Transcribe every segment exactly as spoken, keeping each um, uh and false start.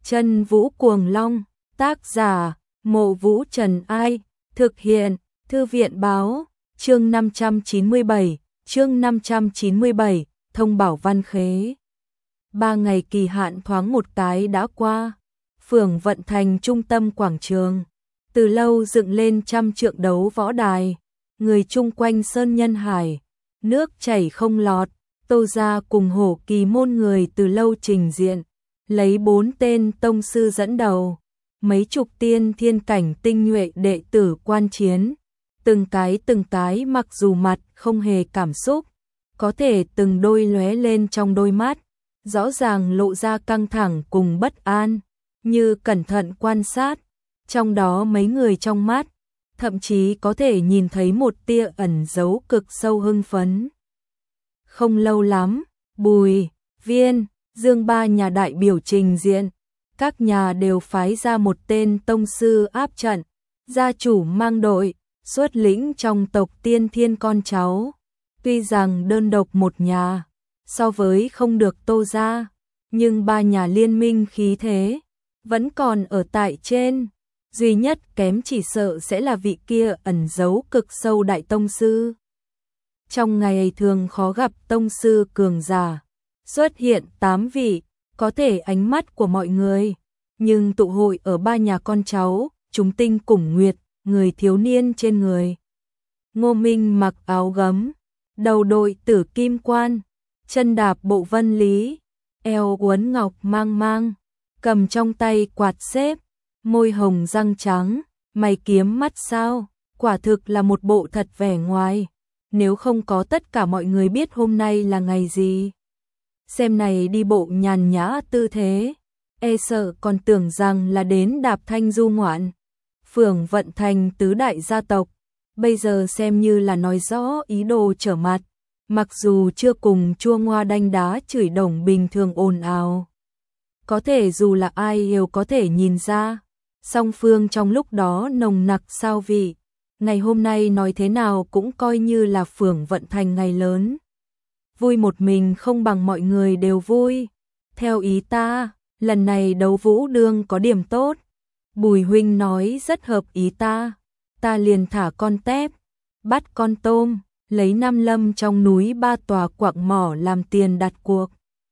Chân Vũ Cuồng Long, tác giả, Mộ Vũ Trần Ai, thực hiện, Thư viện Báo, chương năm trăm chín mươi bảy, chương năm trăm chín mươi bảy, thông bảo văn khế. Ba ngày kỳ hạn thoáng một cái đã qua, phường Vận Thành trung tâm quảng trường, từ lâu dựng lên trăm trượng đấu võ đài, người chung quanh sơn nhân hải, nước chảy không lọt, Tô gia cùng Hổ Kỳ môn người từ lâu trình diện, lấy bốn tên tông sư dẫn đầu, mấy chục tiên thiên cảnh tinh nhuệ đệ tử quan chiến, từng cái từng cái mặc dù mặt không hề cảm xúc, có thể từng đôi lóe lên trong đôi mắt, rõ ràng lộ ra căng thẳng cùng bất an, như cẩn thận quan sát, trong đó mấy người trong mắt, thậm chí có thể nhìn thấy một tia ẩn giấu cực sâu hưng phấn. Không lâu lắm, Bùi, Viên, Dương ba nhà đại biểu trình diện, các nhà đều phái ra một tên tông sư áp trận, gia chủ mang đội, xuất lĩnh trong tộc tiên thiên con cháu. Tuy rằng đơn độc một nhà, so với không được Tô gia, nhưng ba nhà liên minh khí thế, vẫn còn ở tại trên. Duy nhất kém chỉ sợ sẽ là vị kia ẩn giấu cực sâu đại tông sư. Trong ngày thường khó gặp tông sư cường giả, xuất hiện tám vị, có thể ánh mắt của mọi người, nhưng tụ hội ở ba nhà con cháu, chúng tinh cùng nguyệt, người thiếu niên trên người. Ngô Minh mặc áo gấm, đầu đội tử kim quan, chân đạp bộ vân lý, eo uốn ngọc mang mang, cầm trong tay quạt xếp, môi hồng răng trắng, mày kiếm mắt sao, quả thực là một bộ thật vẻ ngoài. Nếu không có tất cả mọi người biết hôm nay là ngày gì, xem này đi bộ nhàn nhã tư thế, e sợ còn tưởng rằng là đến đạp thanh du ngoạn. Phường Vận Thành tứ đại gia tộc, bây giờ xem như là nói rõ ý đồ trở mặt, mặc dù chưa cùng chua ngoa đanh đá chửi đồng bình thường ồn ào. Có thể dù là ai đều có thể nhìn ra, song phương trong lúc đó nồng nặc sao vị, ngày hôm nay nói thế nào cũng coi như là phường Vận Thành ngày lớn. Vui một mình không bằng mọi người đều vui. Theo ý ta, lần này đấu vũ đương có điểm tốt. Bùi huynh nói rất hợp ý ta, ta liền thả con tép, bắt con tôm, lấy năm lâm trong núi ba tòa quặng mỏ làm tiền đặt cuộc.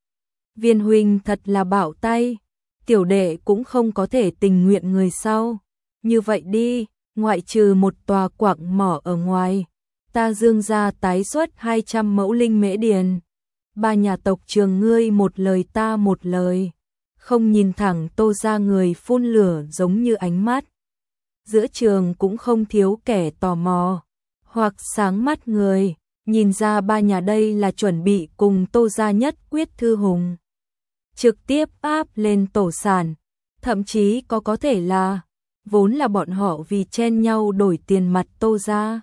Viên huynh thật là bạo tay, tiểu đệ cũng không có thể tình nguyện người sau. Như vậy đi, ngoại trừ một tòa quặng mỏ ở ngoài, ta dương ra tái xuất hai trăm mẫu linh mễ điền. Ba nhà tộc trường ngươi một lời ta một lời, không nhìn thẳng Tô gia người phun lửa giống như ánh mắt. Giữa trường cũng không thiếu kẻ tò mò, hoặc sáng mắt người, nhìn ra ba nhà đây là chuẩn bị cùng Tô gia nhất quyết thư hùng. Trực tiếp áp lên tổ sản, thậm chí có có thể là, vốn là bọn họ vì chen nhau đổi tiền mặt Tô gia.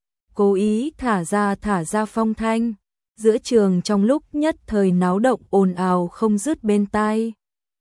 Cố ý thả ra thả ra phong thanh, giữa trường trong lúc nhất thời náo động ồn ào không dứt bên tai.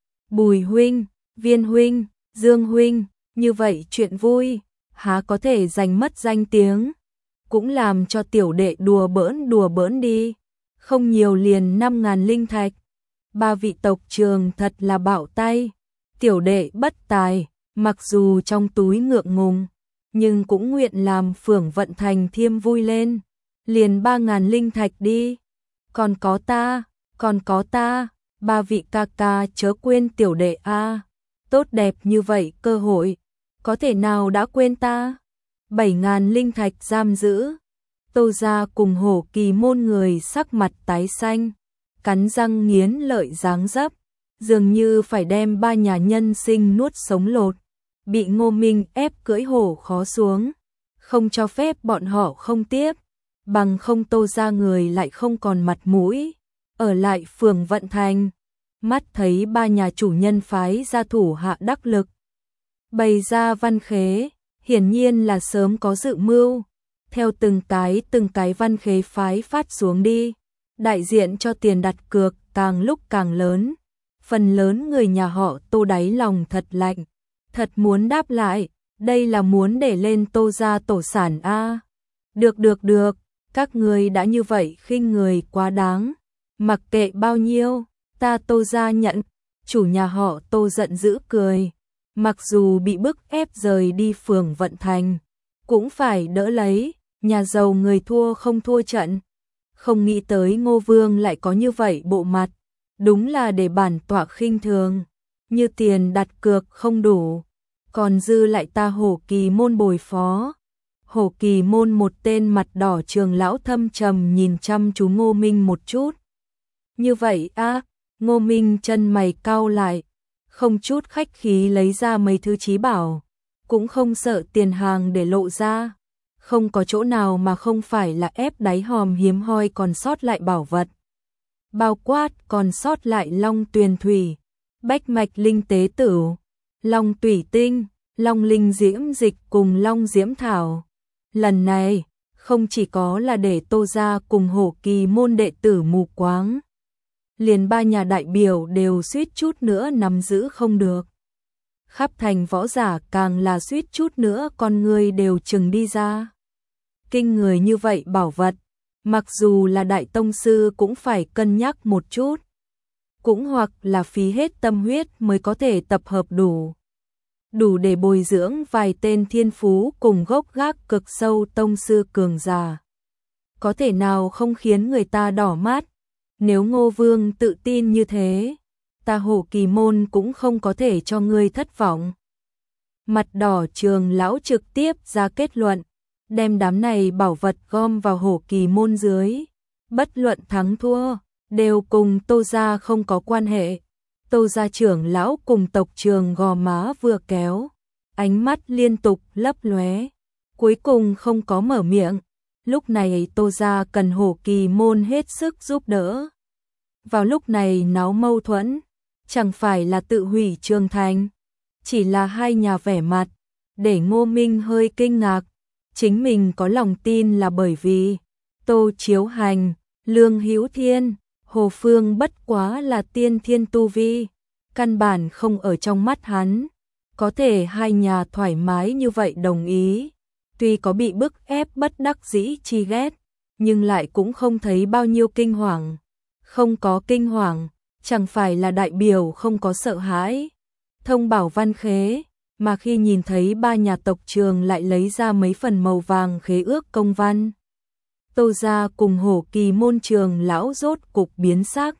Bùi huynh, Viên huynh, Dương huynh, như vậy chuyện vui, há có thể giành mất danh tiếng, cũng làm cho tiểu đệ đùa bỡn đùa bỡn đi, không nhiều liền năm ngàn linh thạch. Ba vị tộc trường thật là bạo tay, tiểu đệ bất tài, mặc dù trong túi ngượng ngùng, nhưng cũng nguyện làm phường Vận Thành thêm vui lên, liền ba ngàn linh thạch đi. Còn có ta, còn có ta, ba vị ca ca chớ quên tiểu đệ a, tốt đẹp như vậy cơ hội, có thể nào đã quên ta. Bảy ngàn linh thạch giam giữ. Tô gia cùng Hổ Kỳ môn người sắc mặt tái xanh, cắn răng nghiến lợi dáng dấp, dường như phải đem ba nhà nhân sinh nuốt sống lột. Bị Ngô Minh ép cưỡi hổ khó xuống, không cho phép bọn họ không tiếp, bằng không Tô gia người lại không còn mặt mũi, ở lại phường Vận Thành. Mắt thấy ba nhà chủ nhân phái gia thủ hạ đắc lực, bày ra văn khế, hiển nhiên là sớm có dự mưu, theo từng cái từng cái văn khế phái phát xuống đi, đại diện cho tiền đặt cược càng lúc càng lớn, phần lớn người nhà họ Tô đáy lòng thật lạnh. Thật muốn đáp lại, đây là muốn để lên Tô gia tổ sản a. Được được được, các người đã như vậy khinh người quá đáng, mặc kệ bao nhiêu, ta Tô gia nhận. chủ nhà họ Tô giận dữ cười, mặc dù bị bức ép rời đi phường Vận Thành, cũng phải đỡ lấy, nhà giàu người thua không thua trận. Không nghĩ tới Ngô Vương lại có như vậy bộ mặt, đúng là để bản tọa khinh thường, như tiền đặt cược không đủ, còn dư lại ta Hổ Kỳ môn bồi phó. Hổ Kỳ môn một tên mặt đỏ trường lão thâm trầm nhìn chăm chú Ngô Minh một chút. Như vậy a à, Ngô Minh chân mày cau lại, không chút khách khí lấy ra mấy thứ trí bảo, cũng không sợ tiền hàng để lộ ra. Không có chỗ nào mà không phải là ép đáy hòm hiếm hoi còn sót lại bảo vật. Bao quát còn sót lại long tuyền thủy, bách mạch linh tế tử, long tủy tinh, long linh diễm dịch cùng long diễm thảo. Lần này, không chỉ có là để Tô gia cùng Hổ Kỳ môn đệ tử mù quáng, liền ba nhà đại biểu đều suýt chút nữa nắm giữ không được. Khắp thành võ giả càng là suýt chút nữa con người đều chừng đi ra. Kinh người như vậy bảo vật, mặc dù là đại tông sư cũng phải cân nhắc một chút. Cũng hoặc là phí hết tâm huyết mới có thể tập hợp đủ. Đủ để bồi dưỡng vài tên thiên phú cùng gốc gác cực sâu tông sư cường giả. Có thể nào không khiến người ta đỏ mắt? Nếu Ngô Vương tự tin như thế, ta Hổ Kỳ môn cũng không có thể cho ngươi thất vọng. Mặt đỏ trường lão trực tiếp ra kết luận, đem đám này bảo vật gom vào Hổ Kỳ môn dưới. Bất luận thắng thua, đều cùng Tô gia không có quan hệ. Tô gia trưởng lão cùng tộc trường gò má vừa kéo, ánh mắt liên tục lấp lóe, cuối cùng không có mở miệng. Lúc này Tô gia cần Hổ Kỳ môn hết sức giúp đỡ. Vào lúc này náo mâu thuẫn, chẳng phải là tự hủy Trường Thành, chỉ là hai nhà vẻ mặt, để Ngô Minh hơi kinh ngạc. Chính mình có lòng tin là bởi vì Tô Chiếu Hành, Lương Hữu Thiên, Hồ Phương bất quá là tiên thiên tu vi, căn bản không ở trong mắt hắn. Có thể hai nhà thoải mái như vậy đồng ý, tuy có bị bức ép bất đắc dĩ chi ghét, nhưng lại cũng không thấy bao nhiêu kinh hoàng. Không có kinh hoàng, chẳng phải là đại biểu không có sợ hãi. Thông bảo văn khế, mà khi nhìn thấy ba nhà tộc trường lại lấy ra mấy phần màu vàng khế ước công văn, Tô gia cùng Hổ Kỳ môn trường lão rốt cục biến sắc.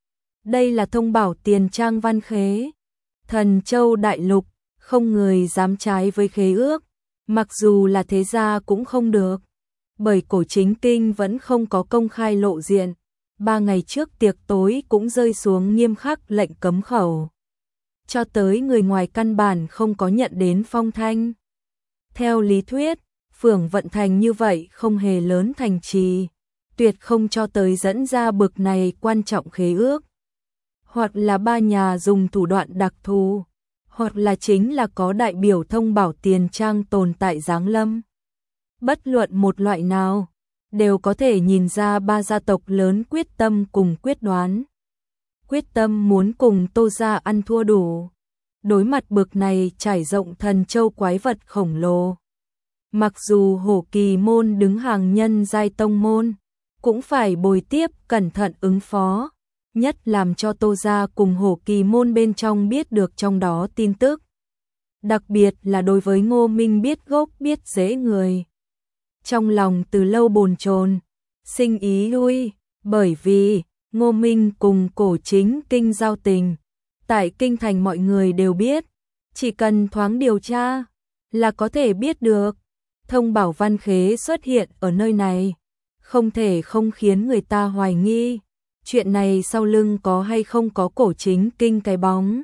Đây là thông bảo tiền trang văn khế. Thần Châu đại lục, không người dám trái với khế ước, mặc dù là thế gia cũng không được. Bởi cổ chính kinh vẫn không có công khai lộ diện, ba ngày trước tiệc tối cũng rơi xuống nghiêm khắc lệnh cấm khẩu. Cho tới người ngoài căn bản không có nhận đến phong thanh. Theo lý thuyết, phường Vận Thành như vậy không hề lớn thành trì, tuyệt không cho tới dẫn ra bực này quan trọng khế ước. Hoặc là ba nhà dùng thủ đoạn đặc thù, hoặc là chính là có đại biểu thông bảo tiền trang tồn tại giáng lâm. Bất luận một loại nào, đều có thể nhìn ra ba gia tộc lớn quyết tâm cùng quyết đoán. Quyết tâm muốn cùng Tô gia ăn thua đủ. Đối mặt bực này trải rộng thần châu quái vật khổng lồ. Mặc dù Hổ Kỳ môn đứng hàng nhân giai tông môn, cũng phải bồi tiếp cẩn thận ứng phó, nhất làm cho Tô gia cùng Hổ Kỳ môn bên trong biết được trong đó tin tức. Đặc biệt là đối với Ngô Minh biết gốc biết rễ người. Trong lòng từ lâu bồn chồn, sinh ý lui, bởi vì Ngô Minh cùng cổ chính kinh giao tình, tại kinh thành mọi người đều biết, chỉ cần thoáng điều tra là có thể biết được. Thông bảo văn khế xuất hiện ở nơi này, không thể không khiến người ta hoài nghi, chuyện này sau lưng có hay không có cổ chính kinh cái bóng.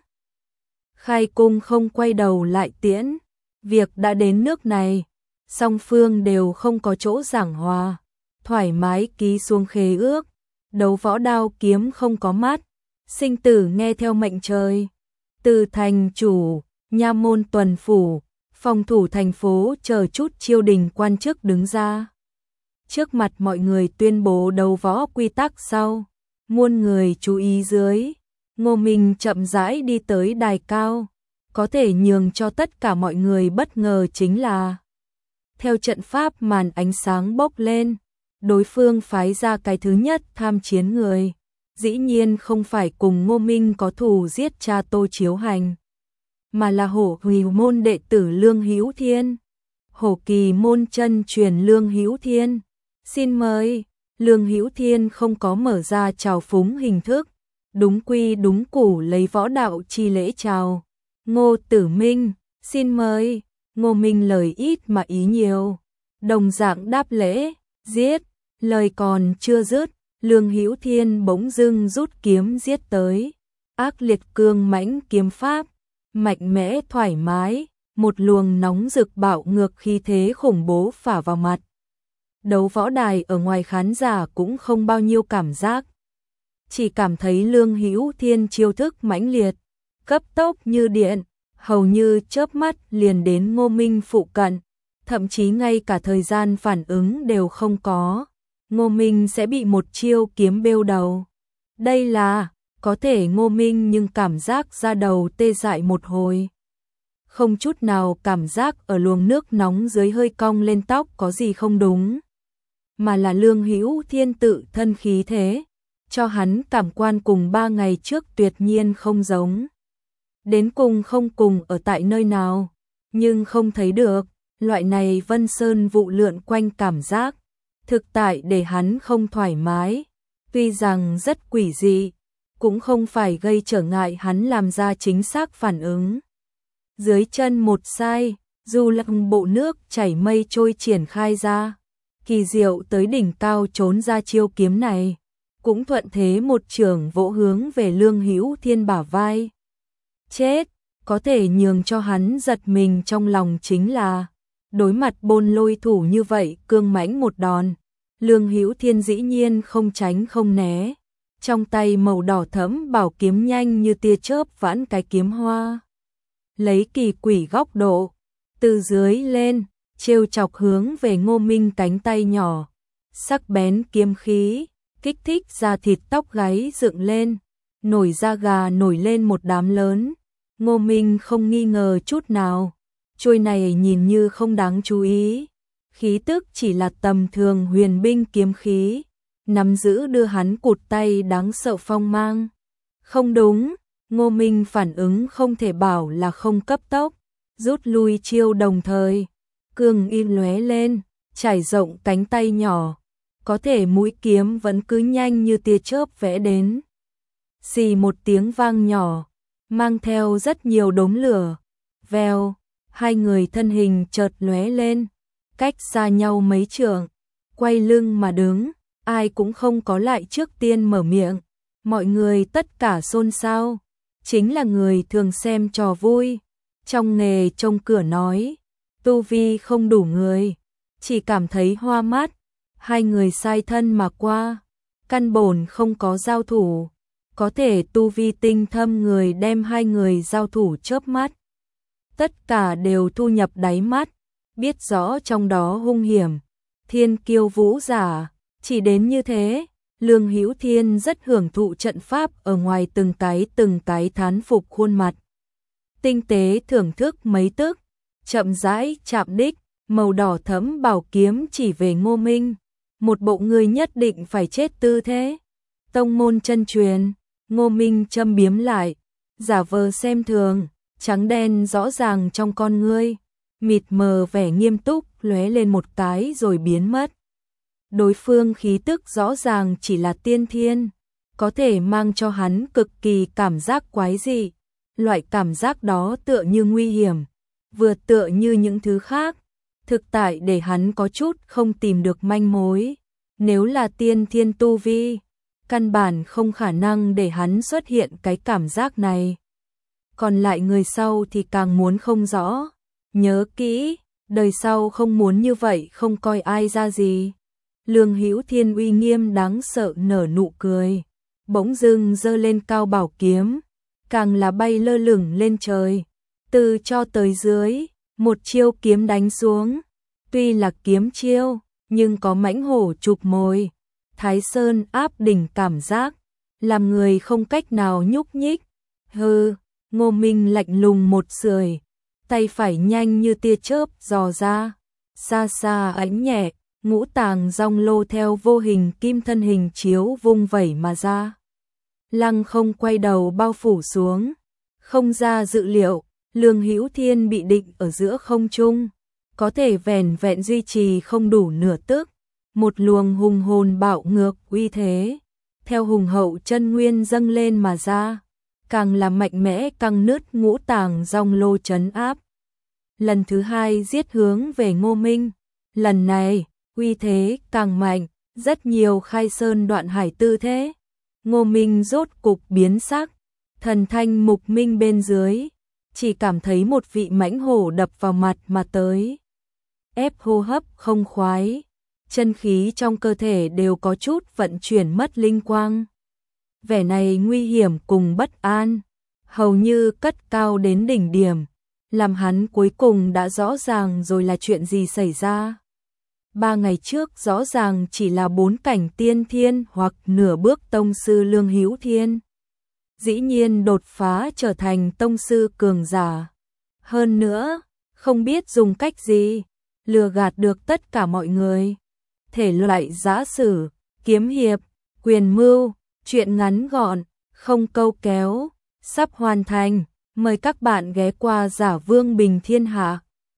Khai cung không quay đầu lại tiễn, việc đã đến nước này, song phương đều không có chỗ giảng hòa, thoải mái ký xuống khế ước, đấu võ đao kiếm không có mắt, sinh tử nghe theo mệnh trời. Từ thành chủ, nha môn tuần phủ, phòng thủ thành phố chờ chút triều đình quan chức đứng ra. Trước mặt mọi người tuyên bố đấu võ quy tắc sau, muôn người chú ý dưới, Ngô Minh chậm rãi đi tới đài cao, có thể nhường cho tất cả mọi người bất ngờ chính là theo trận pháp màn ánh sáng bốc lên, đối phương phái ra cái thứ nhất tham chiến người, dĩ nhiên không phải cùng Ngô Minh có thù giết cha Tô Chiếu Hành, mà là Hổ Kỳ môn đệ tử Lương Hữu Thiên. Hổ Kỳ môn chân truyền Lương Hữu Thiên. Xin mời. Lương Hữu Thiên không có mở ra chào phúng hình thức, đúng quy đúng củ lấy võ đạo chi lễ chào. Ngô Tử Minh, xin mời. Ngô Minh lời ít mà ý nhiều, đồng dạng đáp lễ, giết. Lời còn chưa dứt, Lương Hữu Thiên bỗng dưng rút kiếm giết tới. Ác liệt cương mãnh kiếm pháp, mạnh mẽ thoải mái, một luồng nóng rực bạo ngược khí thế khủng bố phả vào mặt. Đấu võ đài ở ngoài khán giả cũng không bao nhiêu cảm giác, chỉ cảm thấy Lương Hữu Thiên chiêu thức mãnh liệt, cấp tốc như điện, hầu như chớp mắt liền đến Ngô Minh phụ cận, thậm chí ngay cả thời gian phản ứng đều không có. Ngô Minh sẽ bị một chiêu kiếm bêu đầu. Đây là, có thể Ngô Minh nhưng cảm giác da đầu tê dại một hồi. Không chút nào cảm giác ở luồng nước nóng dưới hơi cong lên tóc có gì không đúng, mà là Lương Hữu Thiên tự thân khí thế, cho hắn cảm quan cùng ba ngày trước tuyệt nhiên không giống. Đến cùng không cùng ở tại nơi nào, nhưng không thấy được, loại này vân sơn vụ lượn quanh cảm giác, thực tại để hắn không thoải mái, tuy rằng rất quỷ dị, cũng không phải gây trở ngại hắn làm ra chính xác phản ứng. Dưới chân một sai, dù lặng bộ nước chảy mây trôi triển khai ra, kỳ diệu tới đỉnh cao trốn ra chiêu kiếm này, cũng thuận thế một trường vỗ hướng về Lương Hữu Thiên bả vai. Chết, có thể nhường cho hắn giật mình trong lòng chính là, đối mặt Bôn Lôi thủ như vậy cương mãnh một đòn, Lương Hữu Thiên dĩ nhiên không tránh không né, trong tay màu đỏ thẫm bảo kiếm nhanh như tia chớp vãn cái kiếm hoa. Lấy kỳ quỷ góc độ, từ dưới lên, trêu chọc hướng về Ngô Minh cánh tay nhỏ, sắc bén kiếm khí, kích thích da thịt tóc gáy dựng lên, nổi da gà nổi lên một đám lớn. Ngô Minh không nghi ngờ chút nào, chuôi này nhìn như không đáng chú ý, khí tức chỉ là tầm thường huyền binh kiếm khí, nắm giữ đưa hắn cụt tay đáng sợ phong mang. Không đúng, Ngô Minh phản ứng không thể bảo là không cấp tốc, rút lui chiêu đồng thời, cường im lóe lên, trải rộng cánh tay nhỏ, có thể mũi kiếm vẫn cứ nhanh như tia chớp vẽ đến. Xì một tiếng vang nhỏ, mang theo rất nhiều đốm lửa, vèo, hai người thân hình chợt lóe lên, cách xa nhau mấy trượng, quay lưng mà đứng, ai cũng không có lại trước tiên mở miệng, mọi người tất cả xôn xao, chính là người thường xem trò vui, trong nghề trông cửa nói, tu vi không đủ người, chỉ cảm thấy hoa mắt, hai người sai thân mà qua, căn bổn không có giao thủ, có thể tu vi tinh thâm người đem hai người giao thủ chớp mắt. Tất cả đều thu nhập đáy mắt, biết rõ trong đó hung hiểm, thiên kiêu vũ giả, chỉ đến như thế, Lương Hữu Thiên rất hưởng thụ trận pháp ở ngoài từng cái từng cái thán phục khuôn mặt. Tinh tế thưởng thức mấy tức, chậm rãi chạm đích, màu đỏ thẫm bảo kiếm chỉ về Ngô Minh, một bộ người nhất định phải chết tư thế. Tông môn chân truyền, Ngô Minh châm biếm lại, giả vờ xem thường, trắng đen rõ ràng trong con ngươi, mịt mờ vẻ nghiêm túc lóe lên một cái rồi biến mất. Đối phương khí tức rõ ràng chỉ là tiên thiên, có thể mang cho hắn cực kỳ cảm giác quái dị, loại cảm giác đó tựa như nguy hiểm, vừa tựa như những thứ khác, thực tại để hắn có chút không tìm được manh mối. Nếu là tiên thiên tu vi, căn bản không khả năng để hắn xuất hiện cái cảm giác này. Còn lại người sau thì càng muốn không rõ, nhớ kỹ, đời sau không muốn như vậy không coi ai ra gì. Lương Hữu Thiên uy nghiêm đáng sợ nở nụ cười, bỗng dưng giơ lên cao bảo kiếm, càng là bay lơ lửng lên trời, từ cho tới dưới, một chiêu kiếm đánh xuống, tuy là kiếm chiêu, nhưng có mãnh hổ chụp mồi, Thái Sơn áp đỉnh cảm giác, làm người không cách nào nhúc nhích. Hừ, Ngô Minh lạnh lùng một sưởi, tay phải nhanh như tia chớp dò ra, xa xa ánh nhẹ, ngũ tàng rong lô theo vô hình kim thân hình chiếu vung vẩy mà ra. lăng không quay đầu bao phủ xuống. Không ra dự liệu, Lương Hữu Thiên bị định ở giữa không trung, có thể vẻn vẹn duy trì không đủ nửa tức, một luồng hùng hồn bạo ngược uy thế, theo hùng hậu chân nguyên dâng lên mà ra, càng là mạnh mẽ căng nứt ngũ tạng dòng lô trấn áp. Lần thứ hai giết hướng về Ngô Minh, lần này, uy thế càng mạnh, rất nhiều khai sơn đoạn hải tư thế. Ngô Minh rốt cục biến sắc, thần thanh mục minh bên dưới, chỉ cảm thấy một vị mãnh hổ đập vào mặt mà tới. Ép hô hấp không khoái, chân khí trong cơ thể đều có chút vận chuyển mất linh quang. Vẻ này nguy hiểm cùng bất an, hầu như cất cao đến đỉnh điểm, làm hắn cuối cùng đã rõ ràng rồi là chuyện gì xảy ra. Ba ngày trước rõ ràng chỉ là bốn cảnh tiên thiên hoặc nửa bước tông sư Lương Hữu Thiên. Dĩ nhiên đột phá trở thành tông sư cường giả. Hơn nữa, không biết dùng cách gì, lừa gạt được tất cả mọi người. Thể loại giã sử, kiếm hiệp, quyền mưu, truyện ngắn gọn, không câu kéo, sắp hoàn thành. Mời các bạn ghé qua Giả Vương Bình Thiên Hạ.